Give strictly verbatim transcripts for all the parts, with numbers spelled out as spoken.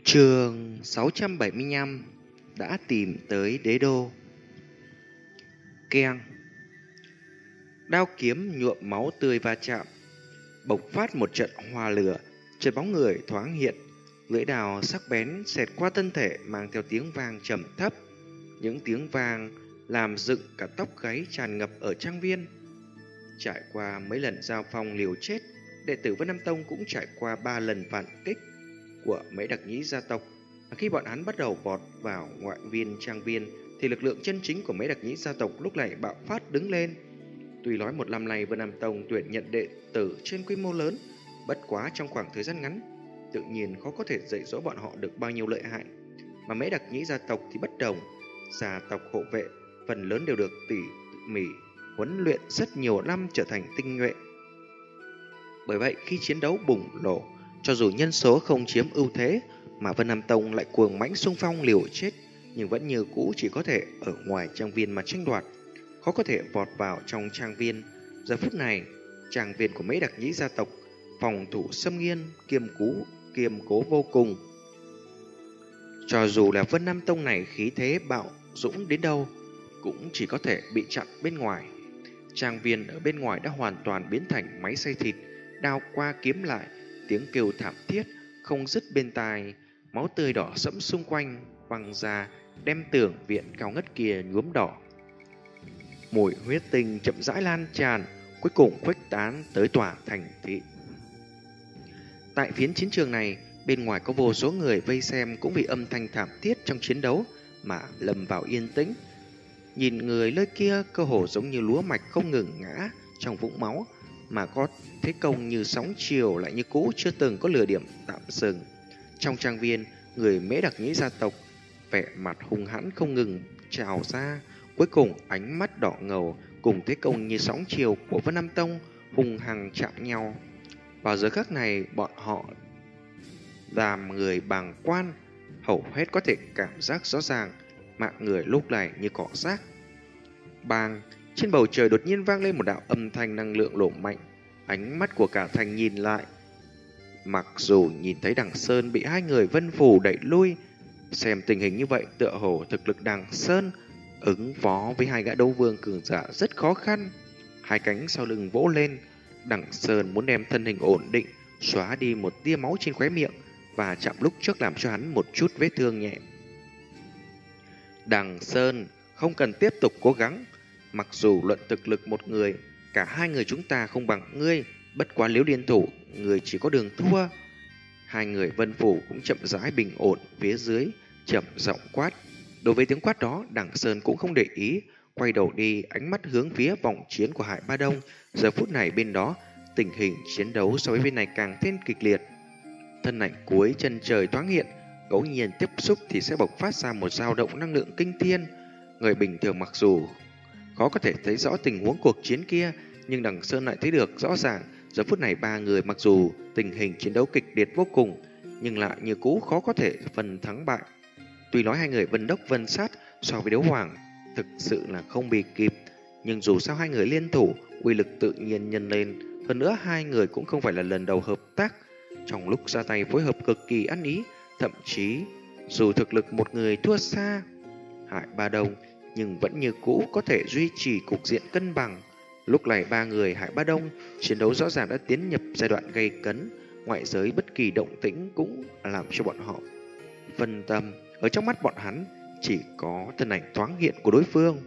Chương sáu trăm bảy mươi lăm đã tìm tới đế đô. Keng. Đao kiếm nhuộm máu tươi va chạm, bộc phát một trận hoa lửa, chợt bóng người thoáng hiện, lưỡi đao sắc bén xẹt qua thân thể mang theo tiếng vang trầm thấp. Những tiếng vang làm dựng cả tóc gáy tràn ngập ở trang viên. Trải qua mấy lần giao phong liều chết, đệ tử Vân Nam Tông cũng trải qua ba lần phản kích của mấy đặc nhĩ gia tộc. Và khi bọn hắn bắt đầu vọt vào ngoại viên trang viên thì lực lượng chân chính của mấy đặc nhĩ gia tộc lúc này bạo phát đứng lên. Tuy nói một năm nay Vân Nam Tông tuyển nhận đệ tử trên quy mô lớn, bất quá trong khoảng thời gian ngắn tự nhiên khó có thể dạy dỗ bọn họ được bao nhiêu lợi hại. Mà mấy đặc nhĩ gia tộc thì bất đồng. Gia tộc hộ vệ phần lớn đều được tỉ mỉ huấn luyện rất nhiều năm trở thành tinh nhuệ. Bởi vậy khi chiến đấu bùng nổ, cho dù nhân số không chiếm ưu thế mà Vân Nam Tông lại cuồng mãnh xung phong liều chết, nhưng vẫn như cũ chỉ có thể ở ngoài trang viên mà tranh đoạt, khó có thể vọt vào trong trang viên. Giờ phút này, trang viên của mấy đặc nhĩ gia tộc phòng thủ xâm nghiêm, kiêm cú kiêm cố vô cùng. Cho dù là Vân Nam Tông này khí thế bạo dũng đến đâu, cũng chỉ có thể bị chặn bên ngoài. Trang viên ở bên ngoài đã hoàn toàn biến thành máy xay thịt, đao qua kiếm lại, tiếng kêu thảm thiết không dứt bên tai, máu tươi đỏ sẫm xung quanh văng ra, đem tường viện cao ngất kia nhuốm đỏ. Mùi huyết tinh chậm rãi lan tràn, cuối cùng khuếch tán tới tòa thành thị. Tại phiến chiến trường này, bên ngoài có vô số người vây xem cũng vì âm thanh thảm thiết trong chiến đấu mà lầm vào yên tĩnh. Nhìn người nơi kia cơ hồ giống như lúa mạch không ngừng ngã trong vũng máu, mà có thế công như sóng chiều lại như cũ chưa từng có lừa điểm tạm dừng. Trong trang viên, người Mễ Đặc Nhĩ gia tộc vẻ mặt hung hãn không ngừng trào ra, cuối cùng ánh mắt đỏ ngầu cùng thế công như sóng chiều của Vân Nam Tông hung hăng chạm nhau. Vào giờ khắc này, bọn họ làm người bàng quan, hầu hết có thể cảm giác rõ ràng mạng người lúc này như cỏ rác. Bang, trên bầu trời đột nhiên vang lên một đạo âm thanh năng lượng nổ mạnh. Ánh mắt của cả thành nhìn lại. Mặc dù nhìn thấy Đằng Sơn bị hai người Vân Phủ đẩy lui, xem tình hình như vậy tựa hồ thực lực Đằng Sơn ứng phó với hai gã đấu vương cường giả rất khó khăn. Hai cánh sau lưng vỗ lên, Đằng Sơn muốn đem thân hình ổn định, xóa đi một tia máu trên khóe miệng và chạm lúc trước làm cho hắn một chút vết thương nhẹ. Đằng Sơn, không cần tiếp tục cố gắng. Mặc dù luận thực lực một người, cả hai người chúng ta không bằng ngươi, bất quá nếu liên thủ, người chỉ có đường thua. Hai người Vân Phủ cũng chậm rãi bình ổn phía dưới, chậm giọng quát. Đối với tiếng quát đó, Đằng Sơn cũng không để ý, quay đầu đi, ánh mắt hướng phía vòng chiến của Hải Ba Đông. Giờ phút này bên đó, tình hình chiến đấu so với bên này càng thêm kịch liệt. Thân ảnh cuối chân trời thoáng hiện, ngẫu nhiên tiếp xúc thì sẽ bộc phát ra một dao động năng lượng kinh thiên. Người bình thường mặc dù khó có thể thấy rõ tình huống cuộc chiến kia, nhưng Đằng Sơn lại thấy được rõ ràng. Giờ phút này ba người mặc dù tình hình chiến đấu kịch liệt vô cùng, nhưng lại như cũ khó có thể phân thắng bại. Tuy nói hai người Vân Đốc Vân Sát so với Đấu Hoàng thực sự là không bị kịp, nhưng dù sao hai người liên thủ, uy lực tự nhiên nhân lên. Hơn nữa hai người cũng không phải là lần đầu hợp tác, trong lúc ra tay phối hợp cực kỳ ăn ý. Thậm chí dù thực lực một người thua xa Hải Ba Đông, nhưng vẫn như cũ có thể duy trì cục diện cân bằng. Lúc này ba người Hải Ba Đông chiến đấu rõ ràng đã tiến nhập giai đoạn gay cấn, ngoại giới bất kỳ động tĩnh cũng làm cho bọn họ phân tâm. Ở trong mắt bọn hắn chỉ có thân ảnh thoáng hiện của đối phương.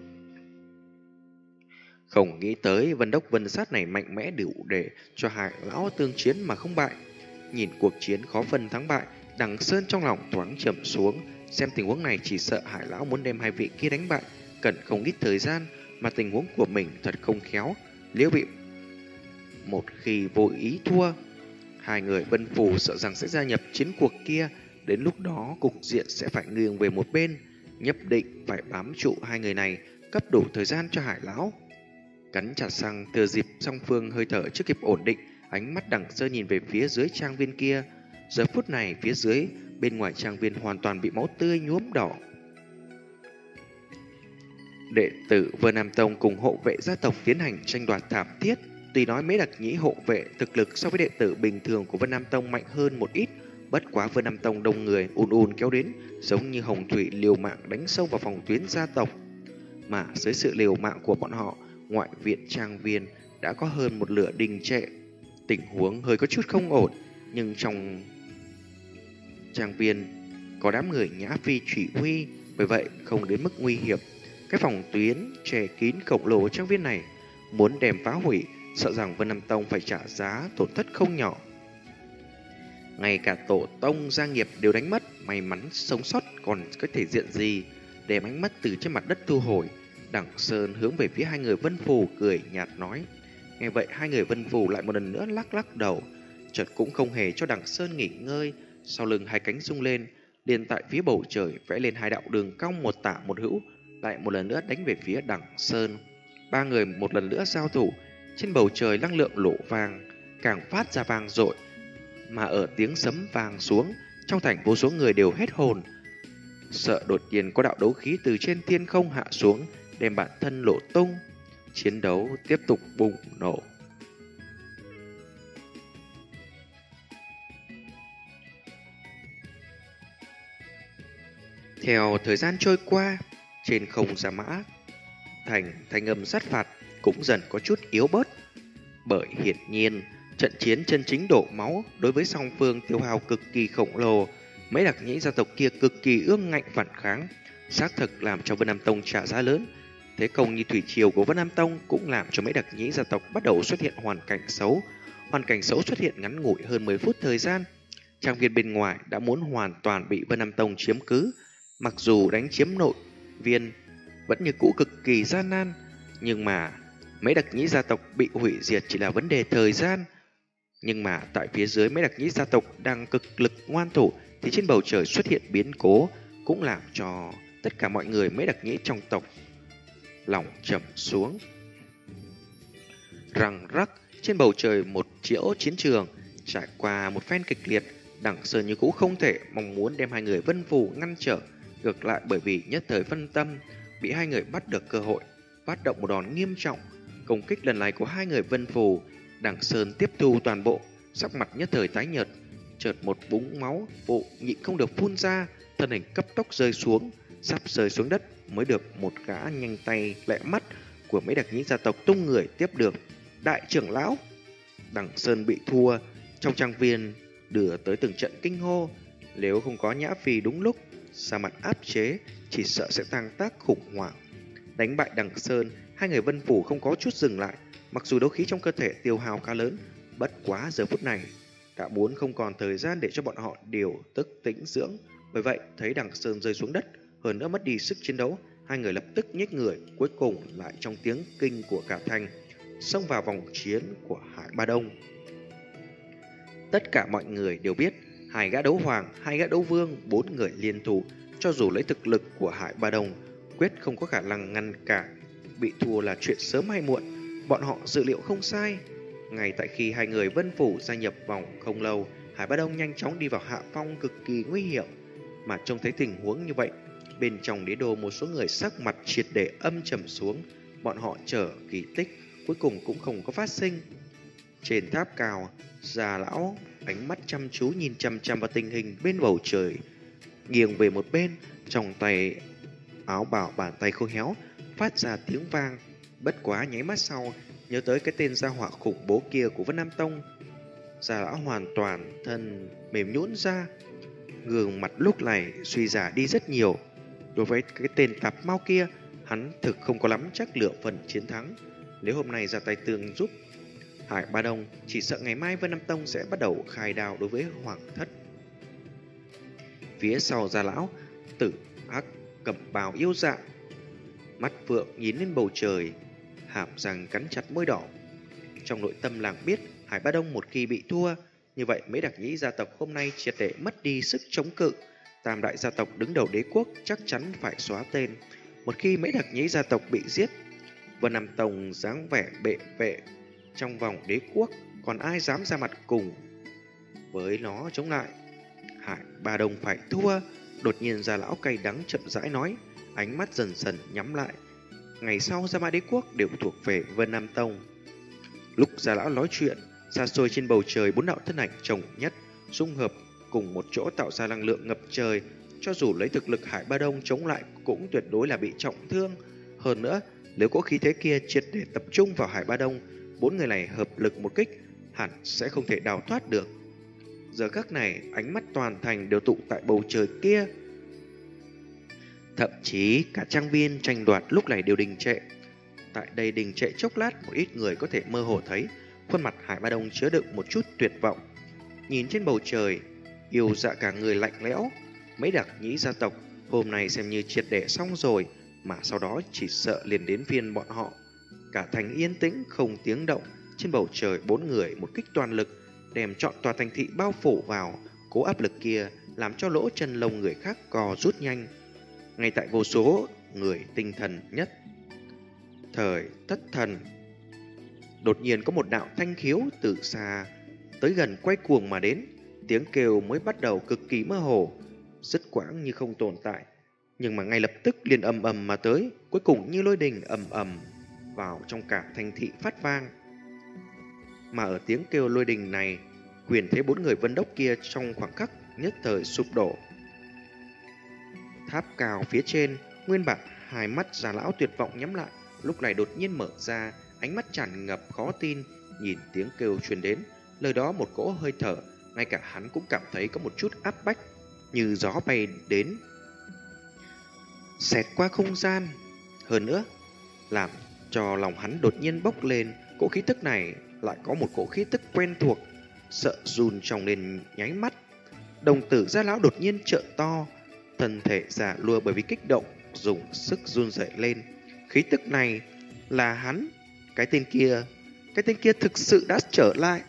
Không nghĩ tới Vân Đốc Vân Sát này mạnh mẽ đủ để cho Hải lão tương chiến mà không bại. Nhìn cuộc chiến khó phân thắng bại, Đằng Sơn trong lòng thoáng trầm xuống. Xem tình huống này chỉ sợ Hải lão muốn đem hai vị kia đánh bại cần không ít thời gian, mà tình huống của mình thật không khéo. Nếu bị một khi vô ý thua, hai người Vân Phủ sợ rằng sẽ gia nhập chiến cuộc kia. Đến lúc đó cục diện sẽ phải nghiêng về một bên, nhất định phải bám trụ hai người này, cấp đủ thời gian cho Hải lão. Cắn chặt răng, thừa dịp song phương hơi thở chưa kịp ổn định, ánh mắt Đằng Sơn nhìn về phía dưới trang viên kia. Giờ phút này phía dưới, bên ngoài trang viên hoàn toàn bị máu tươi nhuốm đỏ. Đệ tử Vân Nam Tông cùng hộ vệ gia tộc tiến hành tranh đoạt thảm thiết. Tuy nói mấy đặc nhĩ hộ vệ thực lực so với đệ tử bình thường của Vân Nam Tông mạnh hơn một ít, Bất quá Vân Nam Tông đông người ùn ùn kéo đến, giống như hồng thủy liều mạng đánh sâu vào phòng tuyến gia tộc. Mà dưới sự liều mạng của bọn họ, ngoại viện trang viên đã có hơn một lửa đình trệ. Tình huống hơi có chút không ổn, nhưng trong trang viên có đám người Nhã Phi chỉ huy, bởi vậy không đến mức nguy hiểm. Cái phòng tuyến che kín khổng lồ trang viên này muốn đem phá hủy, sợ rằng Vân Nam Tông phải trả giá tổn thất không nhỏ. Ngay cả tổ tông gia nghiệp đều đánh mất, may mắn sống sót còn có thể diện gì. Đem ánh mắt từ trên mặt đất thu hồi, Đằng Sơn hướng về phía hai người Vân Phù cười nhạt nói. Nghe vậy hai người Vân Phù lại một lần nữa lắc lắc đầu, chợt cũng không hề cho Đằng Sơn nghỉ ngơi. Sau lưng hai cánh rung lên, liền tại phía bầu trời vẽ lên hai đạo đường cong một tả một hữu, lại một lần nữa đánh về phía Đằng Sơn. Ba người một lần nữa giao thủ, trên bầu trời năng lượng lộ vàng càng phát ra vang dội, mà ở tiếng sấm vang xuống, trong thành vô số người đều hết hồn, sợ đột nhiên có đạo đấu khí từ trên thiên không hạ xuống, đem bản thân lộ tung. Chiến đấu tiếp tục bùng nổ. Theo thời gian trôi qua, trên không Gia Mã thành thanh âm sát phạt cũng dần có chút yếu bớt, bởi hiển nhiên trận chiến chân chính đổ máu đối với song phương tiêu hao cực kỳ khổng lồ. Mấy đặc nhĩ gia tộc kia cực kỳ ương ngạnh phản kháng, xác thực làm cho Vân Nam Tông trả giá lớn. Thế công như thủy triều của Vân Nam Tông cũng làm cho mấy đặc nhĩ gia tộc bắt đầu xuất hiện hoàn cảnh xấu. Hoàn cảnh xấu xuất hiện ngắn ngủi hơn mười phút thời gian. Trang viên bên ngoài đã muốn hoàn toàn bị Vân Nam Tông chiếm cứ. Mặc dù đánh chiếm nội viên vẫn như cũ cực kỳ gian nan, nhưng mà mấy đặc nhĩ gia tộc bị hủy diệt chỉ là vấn đề thời gian. Nhưng mà tại phía dưới mấy đặc nhĩ gia tộc đang cực lực ngoan thủ, thì trên bầu trời xuất hiện biến cố, cũng làm cho tất cả mọi người mấy đặc nhĩ trong tộc lòng trầm xuống. Răng rắc, trên bầu trời một chiễu chiến trường trải qua một phen kịch liệt. Đằng Sơn như cũ không thể mong muốn đem hai người Vân Phù ngăn trở, ngược lại bởi vì nhất thời phân tâm, bị hai người bắt được cơ hội, phát động một đòn nghiêm trọng. Công kích lần này của hai người Vân Phù, Đằng Sơn tiếp thu toàn bộ, sắc mặt nhất thời tái nhợt, chợt một búng máu vụ nhịn không được phun ra, thân hình cấp tốc rơi xuống, sắp rơi xuống đất mới được một gã nhanh tay lẹ mắt của mấy đặc nhĩ gia tộc tung người tiếp được. Đại trưởng lão! Đằng Sơn bị thua, trong trang viên đưa tới từng trận kinh hô. Nếu không có Nhã Phi đúng lúc ra mặt áp chế, chỉ sợ sẽ tăng tác khủng hoảng. Đánh bại Đằng Sơn, hai người Vân Phủ không có chút dừng lại. Mặc dù đấu khí trong cơ thể tiêu hao khá lớn, bất quá giờ phút này đã muốn không còn thời gian để cho bọn họ điều tức tĩnh dưỡng. Bởi vậy thấy Đằng Sơn rơi xuống đất, hơn nữa mất đi sức chiến đấu, hai người lập tức nhếch người, cuối cùng lại trong tiếng kinh của cả thành xông vào vòng chiến của Hải Ba Đông. Tất cả mọi người đều biết, hai gã đấu hoàng, hai gã đấu vương, bốn người liên thủ, cho dù lấy thực lực của Hải Ba Đông, quyết không có khả năng ngăn cản. Bị thua là chuyện sớm hay muộn, bọn họ dự liệu không sai. Ngay tại khi hai người Vân Phủ gia nhập vòng không lâu, Hải Ba Đông nhanh chóng đi vào hạ phong cực kỳ nguy hiểm. Mà trông thấy tình huống như vậy, bên trong đế đô một số người sắc mặt triệt để âm trầm xuống. Bọn họ chờ kỳ tích, cuối cùng cũng không có phát sinh. Trên tháp cao, già lão ánh mắt chăm chú nhìn chăm chăm vào tình hình bên bầu trời, nghiêng về một bên, trong tay áo bào bàn tay khô héo phát ra tiếng vang. Bất quá nháy mắt sau, nhớ tới cái tên gia họa khủng bố kia của Vân Nam Tông, già lão hoàn toàn thân mềm nhũn ra, gương mặt lúc này suy giả đi rất nhiều. Đối với cái tên tạp mau kia, hắn thực không có lắm chắc lựa phần chiến thắng. Nếu hôm nay ra tay tương giúp Hải Ba Đông, chỉ sợ ngày mai Vân Nam Tông sẽ bắt đầu khai đao đối với Hoàng Thất. Phía sau gia lão, Tử Hắc cẩm bào yêu dạ, mắt phượng nhìn lên bầu trời, hàm răng cắn chặt môi đỏ. Trong nội tâm làng biết, Hải Ba Đông một khi bị thua, như vậy mấy đặc nhĩ gia tộc hôm nay triệt để mất đi sức chống cự. Tam đại gia tộc đứng đầu đế quốc chắc chắn phải xóa tên. Một khi mấy đặc nhĩ gia tộc bị giết, Vân Nam Tông dáng vẻ bệ vệ trong vòng đế quốc, còn ai dám ra mặt cùng với nó chống lại. Hải Ba Đông phải thua. Đột nhiên gia lão cay đắng chậm rãi nói, ánh mắt dần dần nhắm lại. Ngày sau Gia Mã đế quốc đều thuộc về Vân Nam Tông. Lúc gia lão nói chuyện, xa xôi trên bầu trời bốn đạo thân ảnh chồng nhất dung hợp cùng một chỗ tạo ra năng lượng ngập trời, cho dù lấy thực lực Hải Ba Đông chống lại cũng tuyệt đối là bị trọng thương. Hơn nữa, nếu có khí thế kia triệt để tập trung vào Hải Ba Đông, bốn người này hợp lực một kích, hẳn sẽ không thể đào thoát được. Giờ khắc này, ánh mắt toàn thành đều tụ tại bầu trời kia. Thậm chí cả trang viên tranh đoạt lúc này đều đình trệ. Tại đây đình trệ chốc lát, một ít người có thể mơ hồ thấy khuôn mặt Hải Ba Đông chứa đựng một chút tuyệt vọng. Nhìn trên bầu trời, yêu dạ cả người lạnh lẽo. Mấy đặc nhĩ gia tộc hôm nay xem như triệt để xong rồi, mà sau đó chỉ sợ liền đến phiên bọn họ. Cả thành yên tĩnh không tiếng động. Trên bầu trời bốn người một kích toàn lực đem trọn tòa thành thị bao phủ vào. Cố áp lực kia làm cho lỗ chân lông người khác cò rút nhanh. Ngay tại vô số người tinh thần nhất thời thất thần, đột nhiên có một đạo thanh khiếu từ xa tới gần quay cuồng mà đến. Tiếng kêu mới bắt đầu cực kỳ mơ hồ, dứt quãng như không tồn tại, nhưng mà ngay lập tức liền ầm ầm mà tới, cuối cùng như lôi đình ầm ầm vào trong cả thành thị phát vang. Mà ở tiếng kêu lôi đình này, quyền thế bốn người Vân Đốc kia trong khoảng khắc nhất thời sụp đổ. Tháp cao phía trên, nguyên bản hai mắt già lão tuyệt vọng nhắm lại, lúc này đột nhiên mở ra, ánh mắt tràn ngập khó tin, nhìn tiếng kêu truyền đến, lời đó một cỗ hơi thở, ngay cả hắn cũng cảm thấy có một chút áp bách, như gió bay đến, xẹt qua không gian. Hơn nữa, làm cho lòng hắn đột nhiên bốc lên, cỗ khí tức này lại có một cỗ khí tức quen thuộc, sợ run trong lên nháy mắt. Đồng tử gia lão đột nhiên trợn to, thân thể già lùa bởi vì kích động, dùng sức run rẩy lên. Khí tức này là hắn, cái tên kia, cái tên kia thực sự đã trở lại.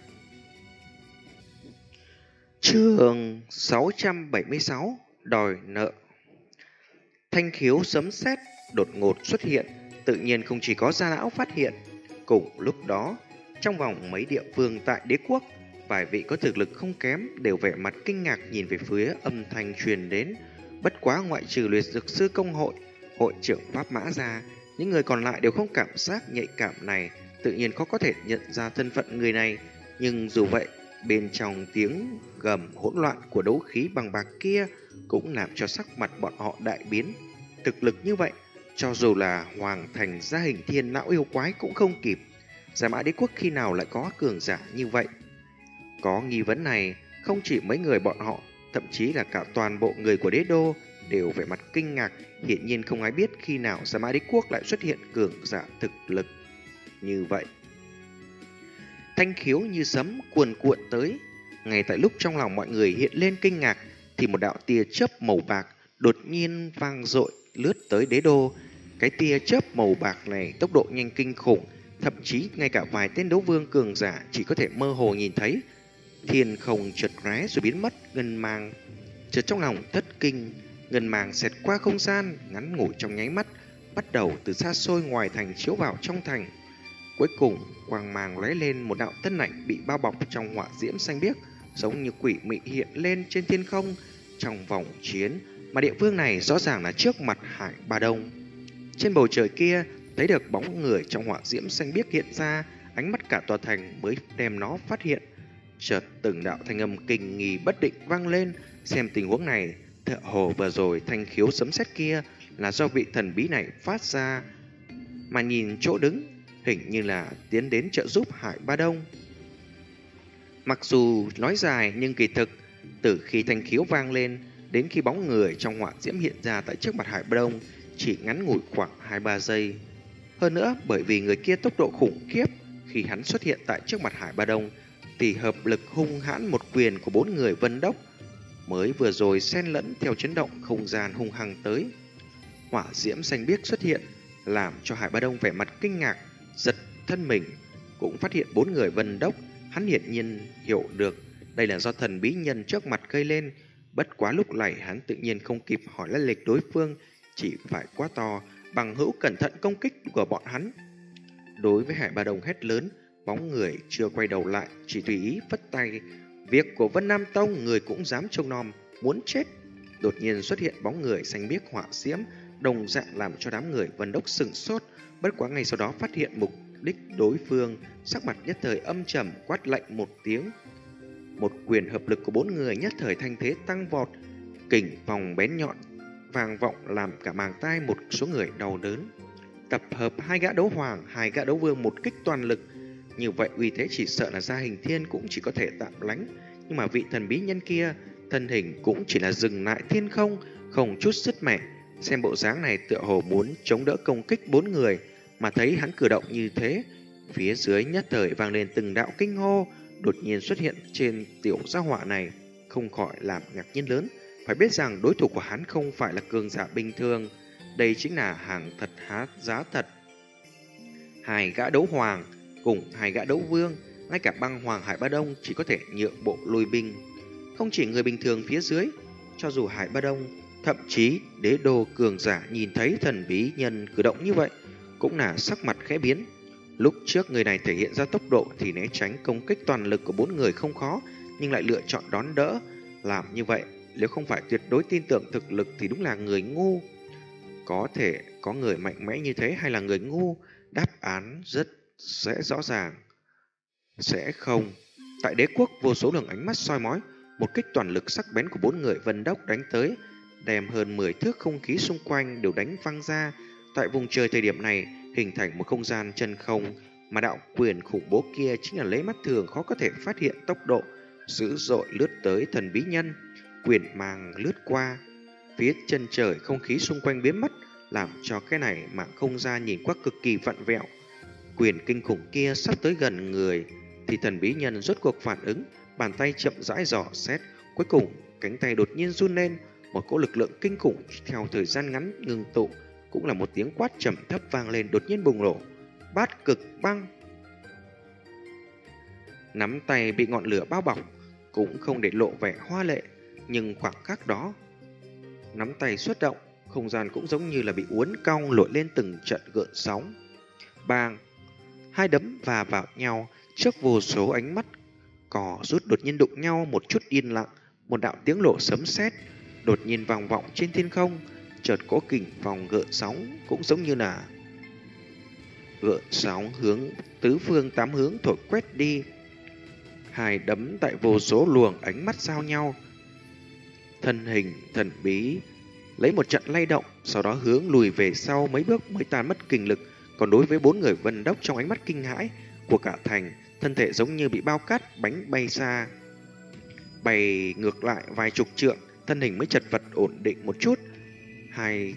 Chương sáu trăm bảy mươi sáu, đòi nợ. Thanh khiếu sấm sét đột ngột xuất hiện, tự nhiên không chỉ có gia lão phát hiện. Cùng lúc đó, trong vòng mấy địa phương tại đế quốc, vài vị có thực lực không kém đều vẻ mặt kinh ngạc nhìn về phía âm thanh truyền đến. Bất quá ngoại trừ Liệt Dược Sư Công hội, hội trưởng Pháp Mã ra, những người còn lại đều không cảm giác nhạy cảm này, tự nhiên khó có thể nhận ra thân phận người này. Nhưng dù vậy, bên trong tiếng gầm hỗn loạn của đấu khí bằng bạc kia cũng làm cho sắc mặt bọn họ đại biến. Thực lực như vậy, cho dù là Hoàng Thành gia hình thiên lão yêu quái cũng không kịp. Giả Mã Đế Quốc khi nào lại có cường giả như vậy? Có nghi vấn này, không chỉ mấy người bọn họ, thậm chí là cả toàn bộ người của đế đô đều vẻ mặt kinh ngạc. Hiển nhiên không ai biết khi nào Giả Mã Đế Quốc lại xuất hiện cường giả thực lực như vậy. Thanh khiếu như sấm cuồn cuộn tới. Ngay tại lúc trong lòng mọi người hiện lên kinh ngạc, thì một đạo tia chớp màu bạc đột nhiên vang dội lướt tới đế đô. Cái tia chớp màu bạc này tốc độ nhanh kinh khủng, thậm chí ngay cả vài tên đấu vương cường giả chỉ có thể mơ hồ nhìn thấy. Thiên không chợt lóe rồi biến mất, ngân mang chợt trong lòng thất kinh, ngân mang xẹt qua không gian, ngắn ngủi trong nháy mắt, bắt đầu từ xa xôi ngoài thành chiếu vào trong thành. Cuối cùng, quang mang lóe lên, một đạo thân ảnh bị bao bọc trong hỏa diễm xanh biếc, giống như quỷ mị hiện lên trên thiên không trong vòng chiến, mà địa phương này rõ ràng là trước mặt Hải Ba Đông. Trên bầu trời kia, thấy được bóng người trong hỏa diễm xanh biếc hiện ra, ánh mắt cả tòa thành mới đem nó phát hiện. Chợt từng đạo thanh âm kinh nghi bất định vang lên, xem tình huống này, tựa hồ vừa rồi thanh khiếu sấm sét kia là do vị thần bí này phát ra, mà nhìn chỗ đứng, hình như là tiến đến trợ giúp Hải Ba Đông. Mặc dù nói dài nhưng kỳ thực, từ khi thanh khiếu vang lên đến khi bóng người trong hỏa diễm hiện ra tại trước mặt Hải Ba Đông chỉ ngắn ngủi khoảng hai ba giây. Hơn nữa, bởi vì người kia tốc độ khủng khiếp, khi hắn xuất hiện tại trước mặt Hải Ba Đông thì hợp lực hung hãn một quyền của bốn người Vân Đốc mới vừa rồi xen lẫn theo chấn động không gian hung hăng tới. Hỏa diễm xanh biếc xuất hiện, làm cho Hải Ba Đông vẻ mặt kinh ngạc, giật thân mình, cũng phát hiện bốn người Vân Đốc. Hắn hiển nhiên hiểu được đây là do thần bí nhân trước mặt gây lên. Bất quá lúc này hắn tự nhiên không kịp hỏi lai lịch đối phương, chỉ phải quá to, bằng hữu cẩn thận công kích của bọn hắn. Đối với Hải Ba Đông hét lớn, bóng người chưa quay đầu lại, chỉ tùy ý phất tay. Việc của Vân Nam Tông người cũng dám trông nom, muốn chết. Đột nhiên xuất hiện bóng người xanh biếc hỏa diễm, đồng dạng làm cho đám người Vân Đốc sửng sốt. Bất quá ngay sau đó phát hiện mục đích đối phương, sắc mặt nhất thời âm trầm, quát lạnh một tiếng. Một quyền hợp lực của bốn người nhất thời thanh thế tăng vọt, kình vòng bén nhọn vang vọng làm cả màng tai một số người đau đớn. Tập hợp hai gã đấu hoàng, hai gã đấu vương một kích toàn lực, như vậy uy thế chỉ sợ là Gia Hình Thiên cũng chỉ có thể tạm lánh. Nhưng mà vị thần bí nhân kia, thân hình cũng chỉ là dừng lại thiên không, không chút sứt mẻ. Xem bộ dáng này tựa hồ muốn chống đỡ công kích bốn người, mà thấy hắn cử động như thế, phía dưới nhất thời vang lên từng đạo kinh hô, đột nhiên xuất hiện trên tiểu gia họa này, không khỏi làm ngạc nhiên lớn. Phải biết rằng đối thủ của hắn không phải là cường giả bình thường, đây chính là hàng thật há giá thật. Hai gã đấu hoàng cùng hai gã đấu vương, ngay cả băng hoàng Hải Ba Đông chỉ có thể nhượng bộ lùi binh. Không chỉ người bình thường phía dưới, cho dù Hải Ba Đông, thậm chí đế đô cường giả nhìn thấy thần bí nhân cử động như vậy, cũng là sắc mặt khẽ biến. Lúc trước người này thể hiện ra tốc độ thì né tránh công kích toàn lực của bốn người không khó, nhưng lại lựa chọn đón đỡ. Làm như vậy, nếu không phải tuyệt đối tin tưởng thực lực thì đúng là người ngu. Có thể có người mạnh mẽ như thế hay là người ngu? Đáp án rất sẽ rõ ràng. Sẽ không. Tại đế quốc vô số lượng ánh mắt soi mói, một kích toàn lực sắc bén của bốn người vân đốc đánh tới, đem hơn mười thước không khí xung quanh đều đánh văng ra. Tại vùng trời thời điểm này hình thành một không gian chân không, mà đạo quyền khủng bố kia chính là lấy mắt thường khó có thể phát hiện tốc độ dữ dội lướt tới thần bí nhân. Quyền mang lướt qua phía chân trời, không khí xung quanh biến mất, làm cho cái này mạng không gian nhìn qua cực kỳ vặn vẹo. Quyền kinh khủng kia sắp tới gần người thì thần bí nhân rốt cuộc phản ứng, bàn tay chậm rãi dò xét, cuối cùng cánh tay đột nhiên run lên, một cỗ lực lượng kinh khủng theo thời gian ngắn ngừng tụ, cũng là một tiếng quát trầm thấp vang lên đột nhiên bùng nổ. Bát cực băng. Nắm tay bị ngọn lửa bao bọc, cũng không để lộ vẻ hoa lệ, nhưng khoảng khắc đó, nắm tay xuất động, không gian cũng giống như là bị uốn cong lội lên từng trận gợn sóng. Bang! Hai đấm va vào nhau, trước vô số ánh mắt cò rút đột nhiên đụng nhau một chút yên lặng, một đạo tiếng lộ sấm sét đột nhiên vang vọng trên thiên không, chợt có kình vòng gợn sóng cũng giống như là gợn sóng hướng tứ phương tám hướng thổi quét đi. Hai đấm tại vô số luồng ánh mắt giao nhau, thân hình thần bí lấy một trận lay động, sau đó hướng lùi về sau mấy bước mới tan mất kinh lực. Còn đối với bốn người vân đốc, trong ánh mắt kinh hãi của cả thành, thân thể giống như bị bao cát bánh bay xa, bay ngược lại vài chục trượng, thân hình mới chật vật ổn định một chút. Hai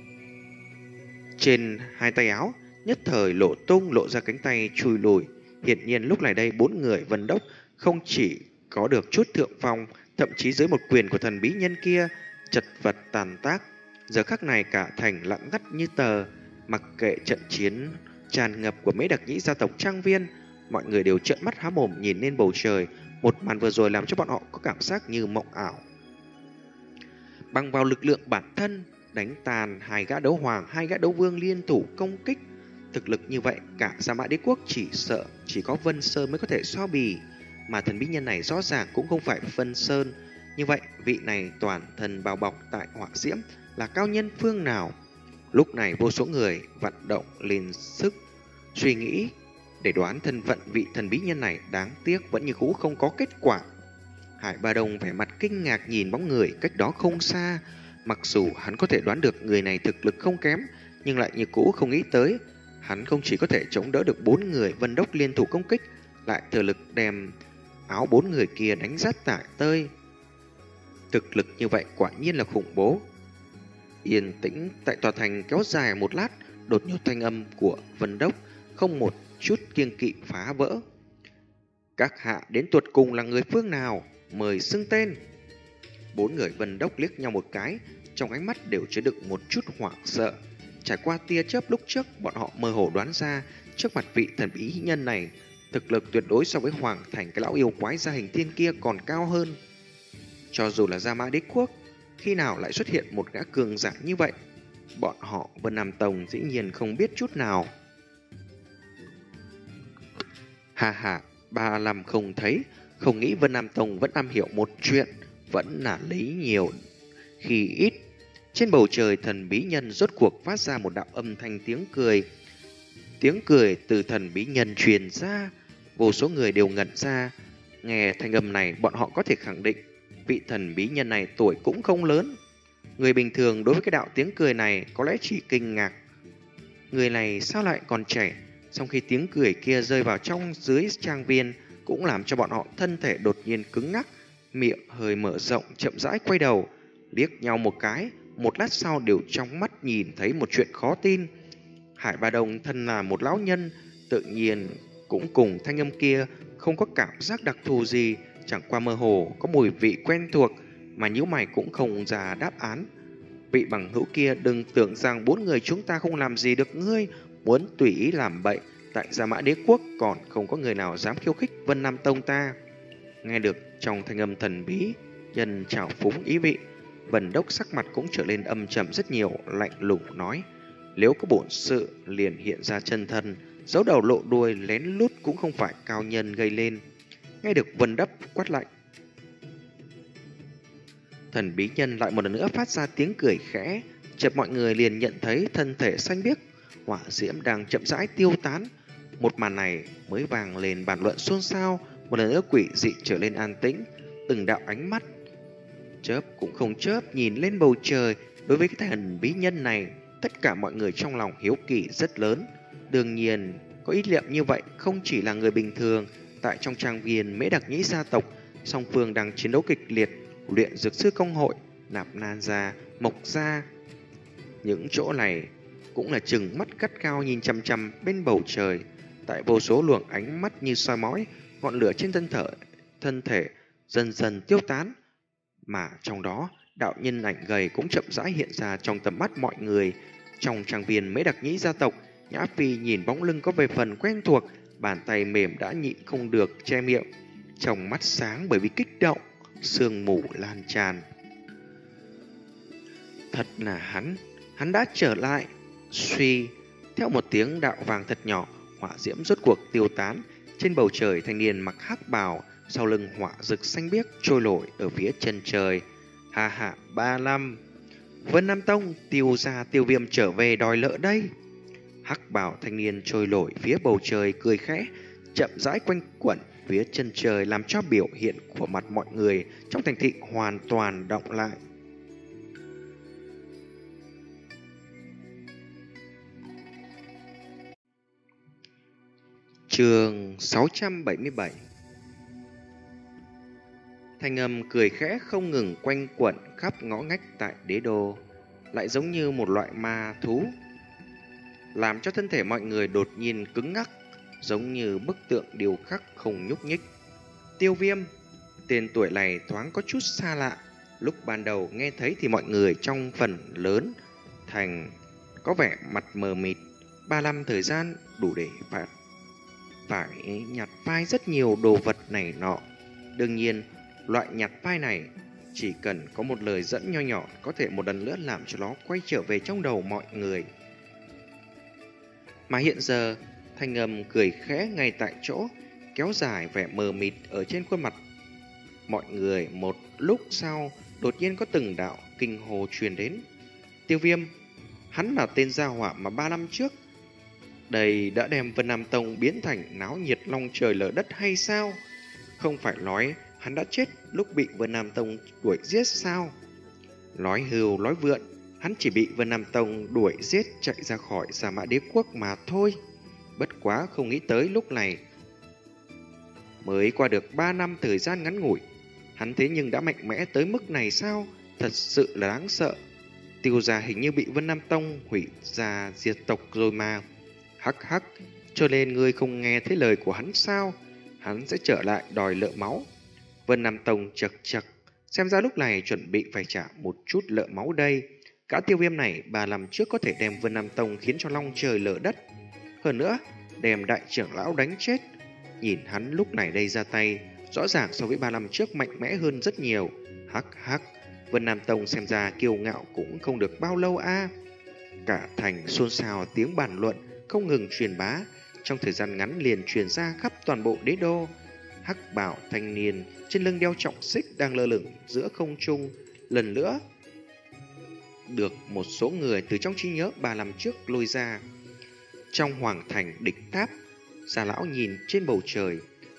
trên hai tay áo nhất thời lộ tung, lộ ra cánh tay chui lùi. Hiển nhiên lúc này đây bốn người vân đốc không chỉ có được chút thượng phong, thậm chí dưới một quyền của thần bí nhân kia chật vật tàn tác. Giờ khắc này cả thành lặng ngắt như tờ, mặc kệ trận chiến tràn ngập của mấy đặc nhĩ gia tộc trang viên, mọi người đều trợn mắt há mồm nhìn lên bầu trời. Một màn vừa rồi làm cho bọn họ có cảm giác như mộng ảo. Bằng vào lực lượng bản thân đánh tàn hai gã đấu hoàng, hai gã đấu vương liên thủ công kích. Thực lực như vậy cả Sa Mã Đế quốc chỉ sợ chỉ có Vân Sơn mới có thể so bì, mà thần bí nhân này rõ ràng cũng không phải Vân Sơn. Như vậy vị này toàn thân bao bọc tại hỏa diễm là cao nhân phương nào? Lúc này vô số người vận động lên sức suy nghĩ để đoán thân phận vị thần bí nhân này, đáng tiếc vẫn như cũ không có kết quả. Hải Ba Đông vẻ mặt kinh ngạc nhìn bóng người cách đó không xa, mặc dù hắn có thể đoán được người này thực lực không kém, nhưng lại như cũ không nghĩ tới hắn không chỉ có thể chống đỡ được bốn người vân đốc liên thủ công kích, lại thừa lực đem áo bốn người kia đánh rát tải tơi. Thực lực như vậy quả nhiên là khủng bố. Yên tĩnh tại tòa thành kéo dài một lát, đột nhiên thanh âm của vân đốc không một chút kiêng kỵ phá vỡ. Các hạ đến tuột cùng là người phương nào? Mời xưng tên. Bốn người vân đốc liếc nhau một cái, trong ánh mắt đều chứa đựng một chút hoảng sợ. Trải qua tia chớp lúc trước, bọn họ mơ hồ đoán ra trước mặt vị thần bí nhân này, thực lực tuyệt đối so với Hoàng Thành cái lão yêu quái Gia Hình Thiên kia còn cao hơn. Cho dù là Gia Mã Đế quốc, khi nào lại xuất hiện một gã cường giả như vậy? Bọn họ Vân Nam Tông dĩ nhiên không biết chút nào. Hà hà, ba năm không thấy, không nghĩ Vân Nam Tông vẫn am hiểu một chuyện, vẫn là lấy nhiều khi ít. Trên bầu trời thần bí nhân rốt cuộc phát ra một đạo âm thanh tiếng cười. Tiếng cười từ thần bí nhân truyền ra, vô số người đều ngẩn ra. Nghe thanh âm này, bọn họ có thể khẳng định vị thần bí nhân này tuổi cũng không lớn. Người bình thường đối với cái đạo tiếng cười này có lẽ chỉ kinh ngạc. Người này sao lại còn trẻ? Sau khi tiếng cười kia rơi vào trong dưới trang viên cũng làm cho bọn họ thân thể đột nhiên cứng ngắc, miệng hơi mở rộng chậm rãi quay đầu, liếc nhau một cái, một lát sau đều trong mắt nhìn thấy một chuyện khó tin. Hải Ba Đông thân là một lão nhân, tự nhiên cũng cùng thanh âm kia không có cảm giác đặc thù gì, chẳng qua mơ hồ có mùi vị quen thuộc mà nhíu mày cũng không ra đáp án. Vị bằng hữu kia đừng tưởng rằng bốn người chúng ta không làm gì được ngươi, muốn tùy ý làm bậy, tại Gia Mã Đế Quốc còn không có người nào dám khiêu khích Vân Nam Tông ta. Nghe được trong thanh âm thần bí, nhân trào phúng ý vị, Vân Đốc sắc mặt cũng trở lên âm trầm rất nhiều, lạnh lùng nói: nếu có bổn sự liền hiện ra chân thân, giấu đầu lộ đuôi lén lút cũng không phải cao nhân gây lên. Nghe được Vân Đốc quát lạnh, thần bí nhân lại một lần nữa phát ra tiếng cười khẽ, chợt mọi người liền nhận thấy thân thể xanh biếc, hỏa diễm đang chậm rãi tiêu tán. Một màn này mới vang lên bàn luận xôn xao, một lần nữa quỷ dị trở lên an tĩnh, từng đạo ánh mắt chớp cũng không chớp nhìn lên bầu trời. Đối với cái thần bí nhân này, tất cả mọi người trong lòng hiếu kỳ rất lớn. Đương nhiên, có ý niệm như vậy không chỉ là người bình thường. Tại trong trang viên Mễ Đặc Nhĩ gia tộc, song phương đang chiến đấu kịch liệt, luyện dược sư công hội, Nạp Nan gia, Mộc gia. Những chỗ này cũng là chừng mắt cắt cao nhìn chăm chăm bên bầu trời. Tại vô số luồng ánh mắt như soi mói, ngọn lửa trên thân thể, thân thể dần dần tiêu tán. Mà trong đó, đạo nhân ảnh gầy cũng chậm rãi hiện ra trong tầm mắt mọi người. Trong trang viên Mễ Đặc Nhĩ gia tộc, Nhã Phi nhìn bóng lưng có vài phần quen thuộc, bàn tay mềm đã nhịn không được che miệng, trong mắt sáng bởi vì kích động, sương mù lan tràn. Thật là hắn, hắn đã trở lại. Suy, theo một tiếng đạo vàng thật nhỏ, hỏa diễm rốt cuộc tiêu tán. Trên bầu trời, thanh niên mặc hắc bào, sau lưng hỏa rực xanh biếc trôi nổi ở phía chân trời. Ha ha, ba năm, Vân Nam Tông Tiêu gia Tiêu Viêm trở về đòi nợ đây. Hắc bào thanh niên trôi nổi phía bầu trời cười khẽ, chậm rãi quanh quẩn phía chân trời, làm cho biểu hiện của mặt mọi người trong thành thị hoàn toàn động lại. Chương sáu trăm bảy mươi bảy. Thanh âm cười khẽ không ngừng quanh quẩn khắp ngõ ngách tại đế đô, lại giống như một loại ma thú, làm cho thân thể mọi người đột nhiên cứng ngắc, giống như bức tượng điêu khắc không nhúc nhích. Tiêu Viêm, tên tuổi này thoáng có chút xa lạ. Lúc ban đầu nghe thấy thì mọi người trong phần lớn thành có vẻ mặt mờ mịt. Ba năm thời gian đủ để phải, phải nhặt phai rất nhiều đồ vật này nọ. Đương nhiên, loại nhặt phai này chỉ cần có một lời dẫn nho nhỏ có thể một lần nữa làm cho nó quay trở về trong đầu mọi người. Mà hiện giờ, thanh âm cười khẽ ngay tại chỗ, kéo dài vẻ mờ mịt ở trên khuôn mặt mọi người. Một lúc sau, đột nhiên có từng đạo kinh hồ truyền đến. Tiêu Viêm, hắn là tên gia hỏa mà ba năm trước đây đã đem Vân Nam Tông biến thành náo nhiệt long trời lở đất hay sao? Không phải nói hắn đã chết lúc bị Vân Nam Tông đuổi giết sao? Nói hưu nói vượn, hắn chỉ bị Vân Nam Tông đuổi giết chạy ra khỏi Gia Mã Đế Quốc mà thôi. Bất quá không nghĩ tới lúc này mới qua được ba năm thời gian ngắn ngủi, hắn thế nhưng đã mạnh mẽ tới mức này sao? Thật sự là đáng sợ. Tiêu gia hình như bị Vân Nam Tông hủy gia diệt tộc rồi mà. Hắc hắc, cho nên ngươi không nghe thấy lời của hắn sao? Hắn sẽ trở lại đòi nợ máu. Vân Nam Tông chật chật, xem ra lúc này chuẩn bị phải trả một chút nợ máu đây. Cả Tiêu Viêm này ba năm trước có thể đem Vân Nam Tông khiến cho long trời lở đất, hơn nữa đem đại trưởng lão đánh chết. Nhìn hắn lúc này đây ra tay, rõ ràng so với ba năm trước mạnh mẽ hơn rất nhiều. Hắc hắc, Vân Nam Tông xem ra kiêu ngạo cũng không được bao lâu a. Cả thành xôn xao tiếng bàn luận không ngừng truyền bá, trong thời gian ngắn liền truyền ra khắp toàn bộ đế đô. Hắc bảo thanh niên trên lưng đeo trọng xích đang lơ lửng giữa không trung, lần nữa được một số người từ trong trí nhớ ba năm trước lôi ra. Trong hoàng thành địch tháp, Gia lão nhìn trên bầu trời,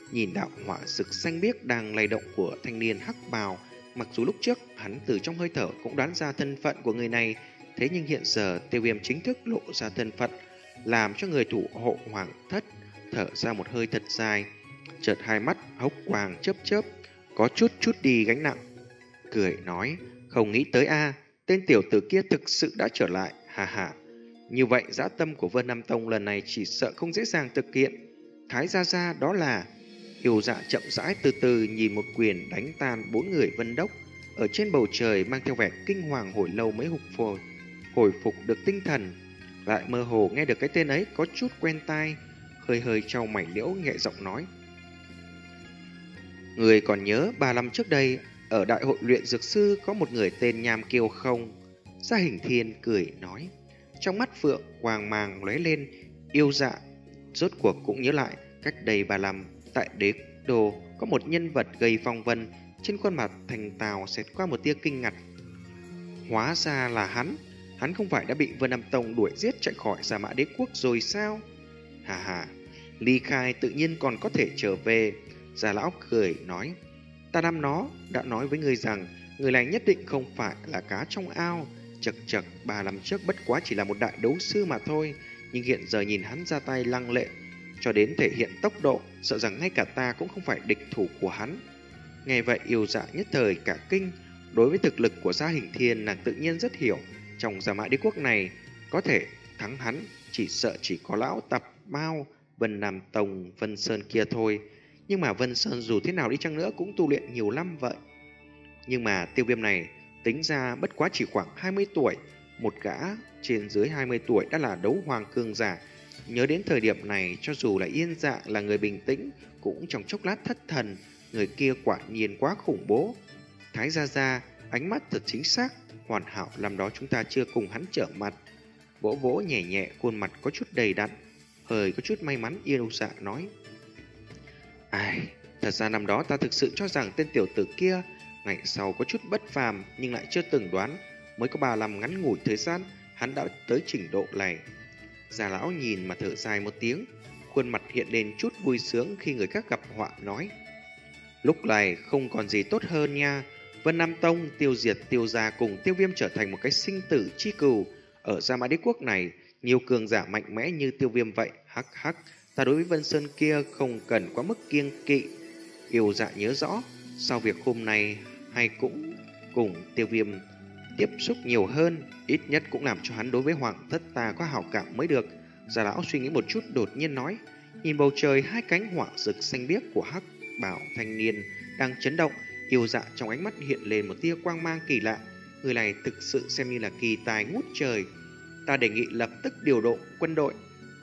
nhìn đạo hỏa rực xanh biếc đang lay động của thanh niên hắc bào. Mặc dù lúc trước hắn từ trong hơi thở cũng đoán ra thân phận của người này, thế nhưng hiện giờ Tiêu Viêm chính thức lộ ra thân phận, làm cho người thủ hộ hoàng thất thở ra một hơi thật dài, chợt hai mắt hốc quang chớp chớp, có chút chút đi gánh nặng, cười nói: không nghĩ tới a, tên tiểu tử kia thực sự đã trở lại, hà hà. Như vậy dã tâm của Vân Nam Tông lần này chỉ sợ không dễ dàng thực hiện. Thái gia gia đó là... Yêu Dạ chậm rãi từ từ nhìn một quyền đánh tan bốn người Vân Đốc ở trên bầu trời, mang theo vẻ kinh hoàng hồi lâu mới hụt phổi hồi phục được tinh thần, lại mơ hồ nghe được cái tên ấy có chút quen tai, hơi hơi trao mày liễu nhẹ giọng nói: người còn nhớ ba năm trước đây ở đại hội luyện dược sư có một người tên Nham Kiêu không? Gia Hình Thiên cười nói, trong mắt phượng quang mang lóe lên. Yêu Dạ rốt cuộc cũng nhớ lại, cách đây ba năm tại Đế Đô có một nhân vật gây phong vân, trên khuôn mặt thành tào xẹt qua một tia kinh ngạc. Hóa ra là hắn, hắn không phải đã bị Vân Nam Tông đuổi giết chạy khỏi Gia Mã Đế Quốc rồi sao? Hà hà, ly khai tự nhiên còn có thể trở về. Gia lão cười nói, ta năm nó đã nói với người rằng người này nhất định không phải là cá trong ao. Chật chật, ba năm trước bất quá chỉ là một đại đấu sư mà thôi, nhưng hiện giờ nhìn hắn ra tay lăng lệ, cho đến thể hiện tốc độ, sợ rằng ngay cả ta cũng không phải địch thủ của hắn. Nghe vậy Yêu Dạ nhất thời cả kinh. Đối với thực lực của Gia Hình Thiên, nàng tự nhiên rất hiểu, trong Gia Mã Đế Quốc này có thể thắng hắn chỉ sợ chỉ có lão tập Mao, Vân Nam Tông, Vân Sơn kia thôi. Nhưng mà Vân Sơn dù thế nào đi chăng nữa cũng tu luyện nhiều năm vậy. Nhưng mà Tiêu Viêm này tính ra bất quá chỉ khoảng hai mươi tuổi, một gã trên dưới hai mươi tuổi đã là đấu hoàng cường giả. Nhớ đến thời điểm này, cho dù là Yên Dạ là người bình tĩnh cũng trong chốc lát thất thần. Người kia quả nhiên quá khủng bố. Thái gia gia, ánh mắt thật chính xác, hoàn hảo, năm đó chúng ta chưa cùng hắn trở mặt. Vỗ vỗ nhẹ nhẹ khuôn mặt có chút đầy đặn, hơi có chút may mắn, Yêu Dạ nói, ai, thật ra năm đó ta thực sự cho rằng tên tiểu tử kia ngày sau có chút bất phàm, nhưng lại chưa từng đoán mới có ba năm ngắn ngủi thời gian hắn đã tới trình độ này. Già lão nhìn mà thở dài một tiếng, khuôn mặt hiện lên chút vui sướng khi người khác gặp họa, nói, lúc này không còn gì tốt hơn nha. Vân Nam Tông tiêu diệt Tiêu gia cùng Tiêu Viêm trở thành một cái sinh tử chi cừu. Ở Gia Mã Đế Quốc này nhiều cường giả mạnh mẽ như Tiêu Viêm vậy, hắc hắc, ta đối với Vân Sơn kia không cần quá mức kiêng kỵ. Yêu Dạ nhớ rõ, sau việc hôm nay hay cũng cùng Tiêu Viêm tiếp xúc nhiều hơn, ít nhất cũng làm cho hắn đối với hoàng thất ta có hảo cảm mới được. Già lão suy nghĩ một chút đột nhiên nói, nhìn bầu trời hai cánh hỏa rực xanh biếc của hắc bảo thanh niên đang chấn động. Yêu Dạ trong ánh mắt hiện lên một tia quang mang kỳ lạ, người này thực sự xem như là kỳ tài ngút trời. Ta đề nghị lập tức điều động quân đội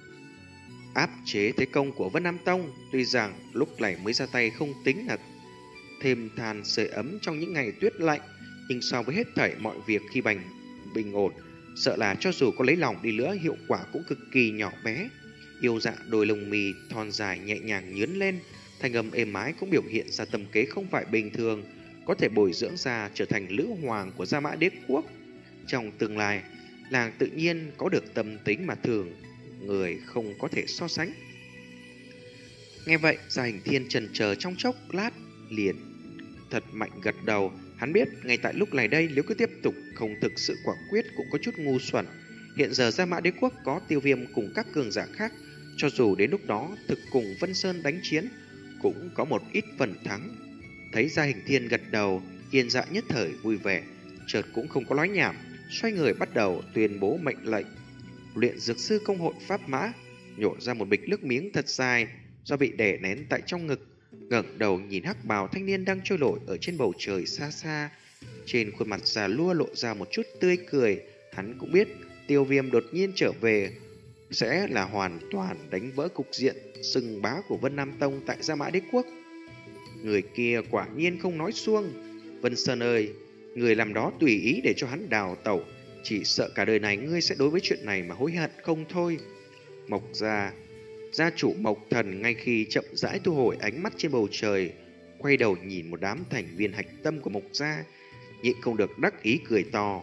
áp chế thế công của Vân Nam Tông. Tuy rằng lúc này mới ra tay không tính là thêm than sưởi ấm trong những ngày tuyết lạnh, nhưng so với hết thảy mọi việc khi bành bình ổn, sợ là cho dù có lấy lòng đi nữa hiệu quả cũng cực kỳ nhỏ bé. Yêu Dạ đôi lông mì thon dài nhẹ nhàng nhướn lên, thanh âm êm ái cũng biểu hiện ra tâm kế không phải bình thường, có thể bồi dưỡng ra trở thành lữ hoàng của Gia Mã Đế Quốc. Trong tương lai, làng tự nhiên có được tâm tính mà thường người không có thể so sánh. Nghe vậy, Gia Hình Thiên chần chờ trong chốc lát liền thật mạnh gật đầu. Hắn biết ngay tại lúc này đây, nếu cứ tiếp tục không thực sự quả quyết cũng có chút ngu xuẩn. Hiện giờ Gia Mã Đế Quốc có Tiêu Viêm cùng các cường giả khác, cho dù đến lúc đó thực cùng Vân Sơn đánh chiến cũng có một ít phần thắng. Thấy Gia Hình Thiên gật đầu, Yên Dạ nhất thời vui vẻ, chợt cũng không có nói nhảm, xoay người bắt đầu tuyên bố mệnh lệnh. Luyện dược sư công hội Pháp Mã nhổ ra một bịch nước miếng thật dài do bị đè nén tại trong ngực, ngẩng đầu nhìn hắc bào thanh niên đang trôi nổi ở trên bầu trời xa xa. Trên khuôn mặt già lua lộ ra một chút tươi cười. Hắn cũng biết Tiêu Viêm đột nhiên trở về sẽ là hoàn toàn đánh vỡ cục diện sừng bá của Vân Nam Tông tại Gia Mã Đế Quốc. Người kia quả nhiên không nói suông. Vân Sơn ơi, người làm đó tùy ý để cho hắn đào tẩu, chỉ sợ cả đời này ngươi sẽ đối với chuyện này mà hối hận không thôi. Mộc gia, gia chủ Mộc Thần ngay khi chậm rãi thu hồi ánh mắt trên bầu trời, quay đầu nhìn một đám thành viên hạch tâm của Mộc gia, nhịn không được đắc ý cười to.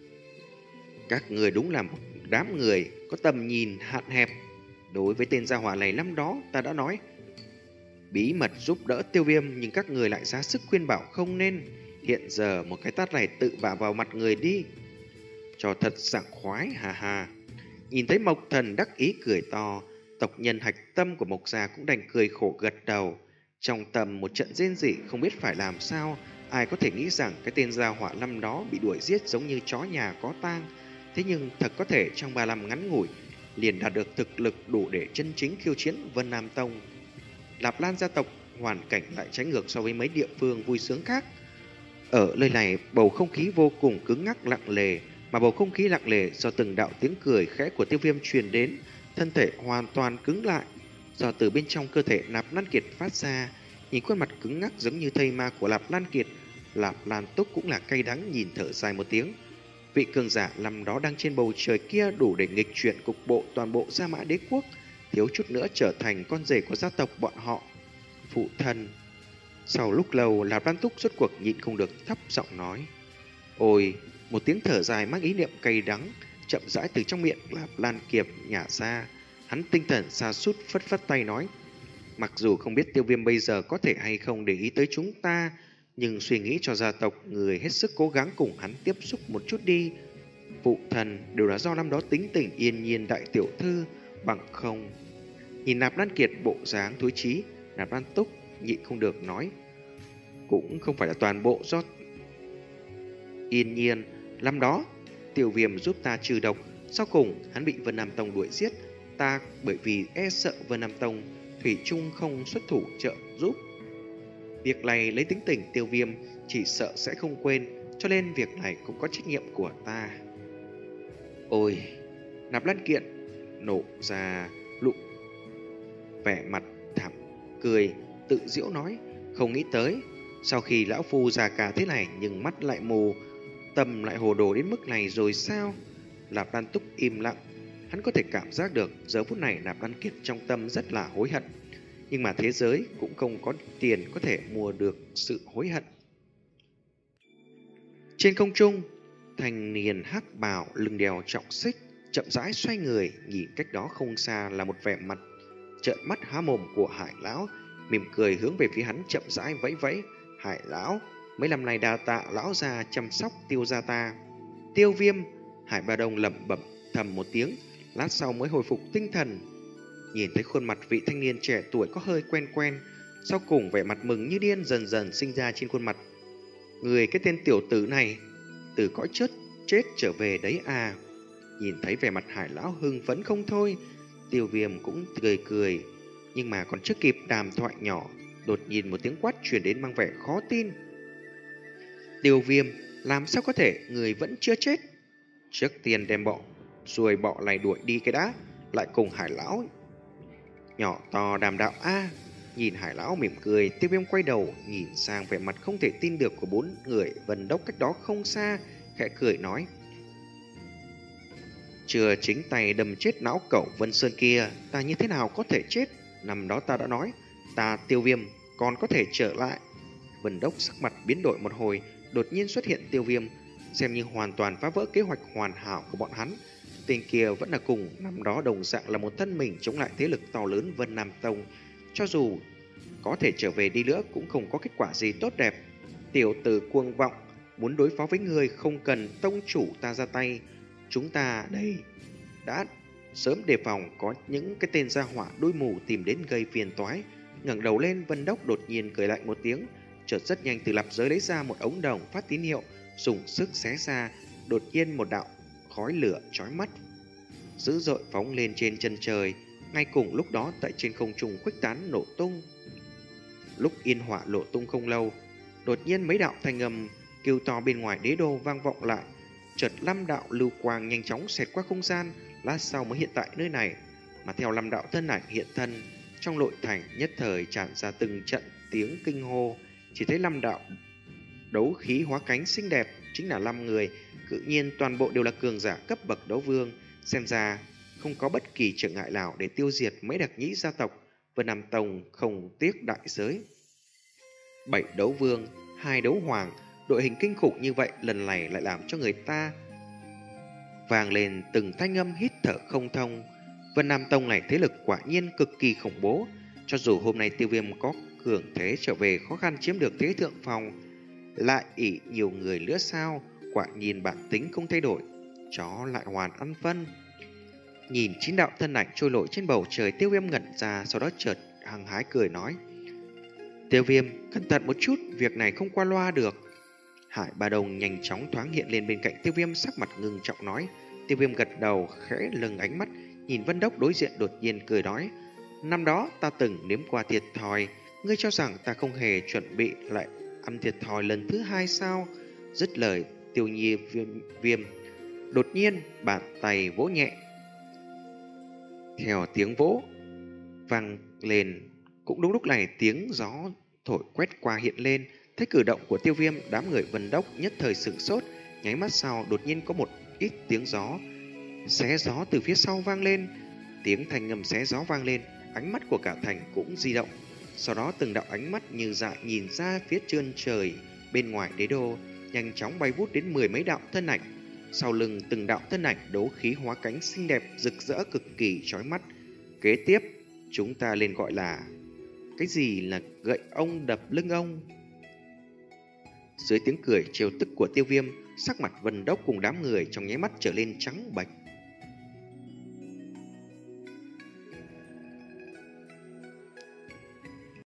Các người đúng là một đám người có tầm nhìn hạn hẹp. Đối với tên gia hỏa này năm đó ta đã nói, bí mật giúp đỡ Tiêu Viêm, nhưng các người lại ra sức khuyên bảo không nên. Hiện giờ một cái tát này tự vả vào mặt người đi, cho thật sảng khoái, hà hà. Nhìn thấy Mộc Thần đắc ý cười to, tộc nhân hạch tâm của Mộc gia cũng đành cười khổ gật đầu. Trong tâm một trận rên rỉ không biết phải làm sao. Ai có thể nghĩ rằng cái tên gia hỏa năm đó bị đuổi giết giống như chó nhà có tang. Thế nhưng thật có thể trong ba năm ngắn ngủi liền đạt được thực lực đủ để chân chính khiêu chiến Vân Nam Tông. Lạp Lan gia tộc hoàn cảnh lại trái ngược so với mấy địa phương vui sướng khác. Ở nơi này bầu không khí vô cùng cứng ngắc lặng lề, mà bầu không khí lặng lề do từng đạo tiếng cười khẽ của Tiêu Viêm truyền đến, thân thể hoàn toàn cứng lại. Do từ bên trong cơ thể Lạp Lan Kiệt phát ra, nhìn khuôn mặt cứng ngắc giống như thây ma của Lạp Lan Kiệt, Lạp Lan Túc cũng là cay đắng nhìn thở dài một tiếng. Vị cường giả năm đó đang trên bầu trời kia đủ để nghịch chuyển cục bộ toàn bộ Gia Mã Đế quốc, thiếu chút nữa trở thành con rể của gia tộc bọn họ. Phụ thân. Sau lúc lâu, Lạp Lan Túc rốt cuộc nhịn không được thấp giọng nói. Ôi, một tiếng thở dài mang ý niệm cay đắng chậm rãi từ trong miệng Lạp Lan Kiệt nhả ra. Hắn tinh thần sa sút phất phất tay nói. Mặc dù không biết Tiêu Viêm bây giờ có thể hay không để ý tới chúng ta, nhưng suy nghĩ cho gia tộc người hết sức cố gắng cùng hắn tiếp xúc một chút đi. Phụ thần đều là do năm đó tính tình yên nhiên đại tiểu thư, bằng không. Nhìn Nạp Lan Kiệt bộ dáng thối chí, Nạp Lan Túc nhịn không được nói. Cũng không phải là toàn bộ do yên nhiên. Năm đó Tiêu Viêm giúp ta trừ độc, sau cùng hắn bị Vân Nam Tông đuổi giết. Ta bởi vì e sợ Vân Nam Tông thủy chung không xuất thủ trợ giúp. Việc này lấy tính tình Tiêu Viêm chỉ sợ sẽ không quên, cho nên việc này cũng có trách nhiệm của ta. Ôi, Nạp Lan Kiện nổ ra lụ vẻ mặt thảm cười, tự giễu nói. Không nghĩ tới, sau khi lão phu già cả thế này nhưng mắt lại mù, tâm lại hồ đồ đến mức này rồi sao? Lạp Lan Túc im lặng. Hắn có thể cảm giác được giờ phút này Nạp Lan Kiệt trong tâm rất là hối hận. Nhưng mà thế giới cũng không có tiền có thể mua được sự hối hận. Trên không trung, thanh niên hắc bào lưng đeo trọng xích chậm rãi xoay người, nhìn cách đó không xa là một vẻ mặt trợn mắt há mồm của Hải lão, mỉm cười hướng về phía hắn chậm rãi vẫy vẫy. Hải lão, mấy năm nay đa tạ lão già chăm sóc Tiêu gia ta. Tiêu Viêm. Hải Ba Đông lẩm bẩm thầm một tiếng, lát sau mới hồi phục tinh thần. Nhìn thấy khuôn mặt vị thanh niên trẻ tuổi có hơi quen quen, sau cùng vẻ mặt mừng như điên dần dần sinh ra trên khuôn mặt. Người cái tên tiểu tử này từ cõi chết chết trở về đấy à? Nhìn thấy vẻ mặt Hải lão hưng phấn không thôi, Tiêu Viêm cũng cười cười, nhưng mà còn chưa kịp đàm thoại nhỏ, đột nhiên một tiếng quát truyền đến mang vẻ khó tin. Tiêu Viêm, làm sao có thể người vẫn chưa chết? Trước tiên đem bọ rồi bọ này đuổi đi cái đã, lại cùng Hải lão nhỏ to đàm đạo a. À, nhìn Hải lão mỉm cười, Tiêu Viêm quay đầu nhìn sang vẻ mặt không thể tin được của bốn người Vân Đốc cách đó không xa, khẽ cười nói. Chưa chính tay đâm chết não cẩu Vân Sơn kia, ta như thế nào có thể chết? Năm đó ta đã nói, ta Tiêu Viêm còn có thể trở lại. Vân Đốc sắc mặt biến đổi một hồi, đột nhiên xuất hiện Tiêu Viêm, xem như hoàn toàn phá vỡ kế hoạch hoàn hảo của bọn hắn. Tên kia vẫn là cùng năm đó đồng dạng là một thân mình chống lại thế lực to lớn Vân Nam Tông. Cho dù có thể trở về đi nữa cũng không có kết quả gì tốt đẹp. Tiểu tử cuồng vọng, muốn đối phó với người không cần tông chủ ta ra tay. Chúng ta đây đã sớm đề phòng có những cái tên gia hỏa đuôi mù tìm đến gây phiền toái. Ngẩng đầu lên, Vân Đốc đột nhiên cười lạnh một tiếng, chợt rất nhanh từ lạp giới lấy ra một ống đồng phát tín hiệu, dùng sức xé ra, đột nhiên một đạo khói lửa chói mắt dữ dội phóng lên trên chân trời. Ngay cùng lúc đó tại trên không trung khuếch tán nổ tung. Lúc yên hỏa lộ tung không lâu, đột nhiên mấy đạo thanh âm kêu to bên ngoài đế đô vang vọng lại. Chợt năm đạo lưu quang nhanh chóng xẹt qua không gian, lát sau mới hiện tại nơi này. Mà theo năm đạo thân ảnh hiện thân, trong nội thành nhất thời tràn ra từng trận tiếng kinh hô. Chỉ thấy năm đạo đấu khí hóa cánh xinh đẹp, chính là năm người, tự nhiên toàn bộ đều là cường giả cấp bậc đấu vương. Xem ra không có bất kỳ trở ngại nào để tiêu diệt mấy đặc nhĩ gia tộc. Vân Nam Tông không tiếc đại giới. Bảy đấu vương, hai đấu hoàng, đội hình kinh khủng như vậy lần này lại làm cho người ta vang lên từng thanh âm hít thở không thông. Vân Nam Tông này thế lực quả nhiên cực kỳ khủng bố. Cho dù hôm nay Tiêu Viêm có cường thế trở về, khó khăn chiếm được thế thượng phòng. Lại ỷ nhiều người nữa sao? Quả nhìn bản tính không thay đổi, chó lại hoàn ăn phân. Nhìn chín đạo thân ảnh trôi nổi trên bầu trời, Tiêu Viêm ngẩn ra, sau đó chợt hăng hái cười nói: Tiêu Viêm, cẩn thận một chút, việc này không qua loa được. Hải Ba Đồng nhanh chóng thoáng hiện lên bên cạnh Tiêu Viêm, sắc mặt ngưng trọng nói. Tiêu Viêm gật đầu, khẽ lừng ánh mắt, nhìn Vân Đốc đối diện, đột nhiên cười nói: Năm đó ta từng nếm qua thiệt thòi, ngươi cho rằng ta không hề chuẩn bị lại ăn thiệt thòi lần thứ hai sao? Dứt lời, Tiêu Nhi viêm, viêm đột nhiên bàn tay vỗ nhẹ. Theo tiếng vỗ vang lên, cũng đúng lúc này tiếng gió thổi quét qua hiện lên. Thấy cử động của Tiêu Viêm, đám người Vân Đốc nhất thời sửng sốt. Nháy mắt sau, đột nhiên có một ít tiếng gió xé gió từ phía sau vang lên. Tiếng thanh ngầm xé gió vang lên, ánh mắt của cả thành cũng di động. Sau đó từng đạo ánh mắt như dạ nhìn ra phía trơn trời bên ngoài đế đô, nhanh chóng bay vút đến mười mấy đạo thân ảnh. Sau lưng từng đạo thân ảnh đấu khí hóa cánh xinh đẹp rực rỡ cực kỳ chói mắt. Kế tiếp, chúng ta lên gọi là cái gì là gậy ông đập lưng ông. Dưới tiếng cười trêu tức của Tiêu Viêm, sắc mặt Vân Đốc cùng đám người trong nháy mắt trở lên trắng bệch.